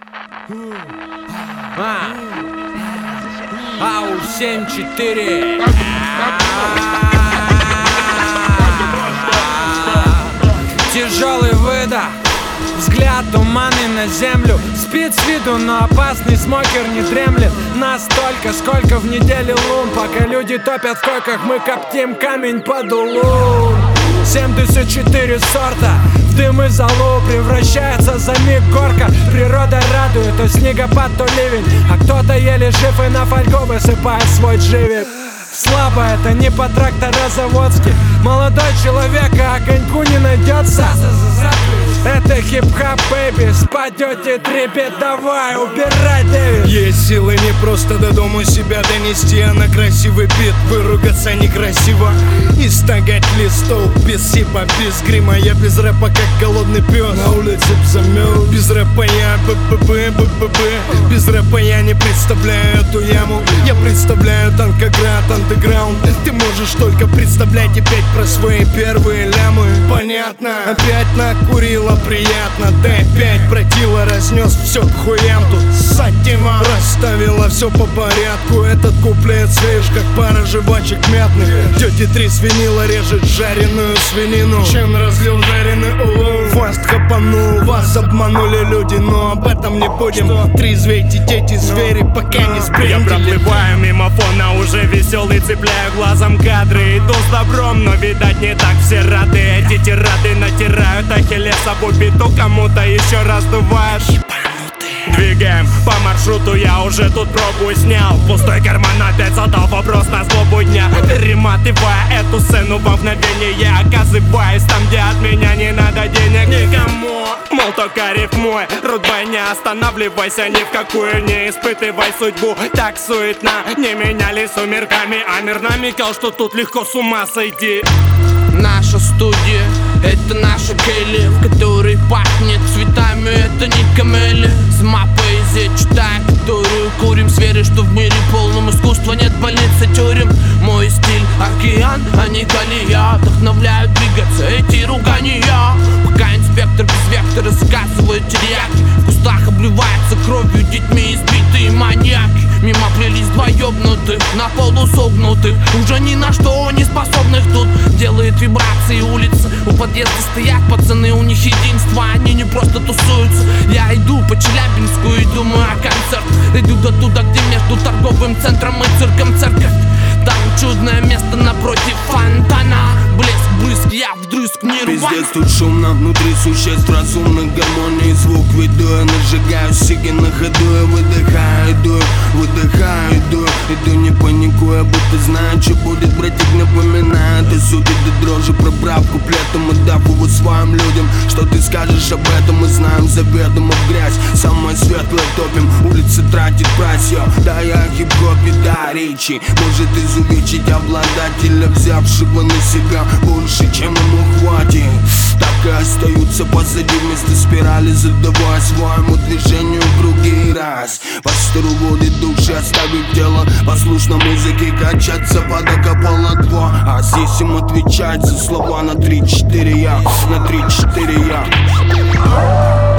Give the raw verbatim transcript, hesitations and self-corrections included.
А, Ау семь четыре. Тяжелый выдох, взгляд туманный на землю. Спит с виду, но опасный смокер не дремлет. Настолько, сколько в неделю лун. Пока люди топят в койках, мы коптим камень под улун. Семьдесят четыре сорта, в дым и золу превращается за миг горка. Природа радует, то снегопад, то ливень, а кто-то еле жив и на фольгу высыпает свой дживик. Слабо это не по тракторозаводски. Молодой человек, а огоньку не найдется. Это хип-хап, бэйби, спадете трепет, давай, убирай, Дэвид. Есть силы не просто до дома себя донести, а на красивый бит выругаться некрасиво. И стагать листов без сипа, без грима. Я без рэпа, как голодный пес, на улице замёл. Без рэпа я б-б-б, б-б-б. Без рэпа я не представляю эту яму. Я представляю танкоград, андеграунд. Ты можешь только представлять опять про свои первые лямы. Понятно, опять накурила, приятно, да опять бродила, разнес все к хуям. Тут сатима расставила все по порядку. Этот куплет свеж, как пара жвачек мятных. Тети три свинила режет жареную свинину. Чем разлил жареный улов, фаст хапанул. Вас обманули люди, но об этом не будем. Трезвейте, дети, звери, пока не сбрендили. Я проплываю мимо фона, уже веселый, цепляю глазом кадры. Иду с добром, но видать не так все рады. Эти тирады натирают ахиллеса по биту, кому-то еще раздуваешь. Двигаем по маршруту, я уже тут пробу снял. Пустой карман опять задал вопрос на злобу дня. Перематывая эту сцену во мгновение, я оказываюсь там, где от меня не надо денег никому. Мол, только рифмуй, рудбай, не останавливайся ни в какую, не испытывай судьбу. Так суетно, не меняли сумерками, а мир намекал, что тут легко с ума сойти. Наша студия — это наша келья, в которой пахнет цветами, это не камели. Сама поэзия, читая которую курим, с верой, что в мире полном искусства нет больницы, тюрем. Мой стиль — океан, а не колея. Вдохновляют двигаться эти ругания. Пока инспектор без вектора заказывает терияки, в кустах обливается кровью детьми избитые маньяки. Мимо плелись два ёбнутых, на полу согнутых, уже ни на что не способных. Тут делает вибрации улицы, у подъезда стоят пацаны, у них единство, они не просто тусуются. Я иду по Челябинску и думаю о концерт. Иду до туда, где между торговым центром и цирком церковь. Там чудное место напротив фонтана. Блеск, блеск, я вдрызг не рвать. Пиздец, тут шумно, внутри существ разумных, гармонии звук веду. Я нажигаю сиги на ходу, я выдыхаю, иду, выдыхаю, иду. Иду не паникуя, будто знаю, что будет, братик напоминает. И судит до дрожи, пробрав куплетом и дав его своим людям. Что ты скажешь об этом, мы знаем заведомо в грязь. Самое светлое топим, улица тратит прайс, йо. Да я хип-хопе, да речи может изувечить обладателя, взявшего на себя больше, чем ему хватит. Так и остаются позади вместо спирали, задавая своему движению круги раз. По стару водит души, оставив тело послушно музыке, качаться под акапелла два. А здесь им отвечать за слова на три-четыре я, на три-четыре я.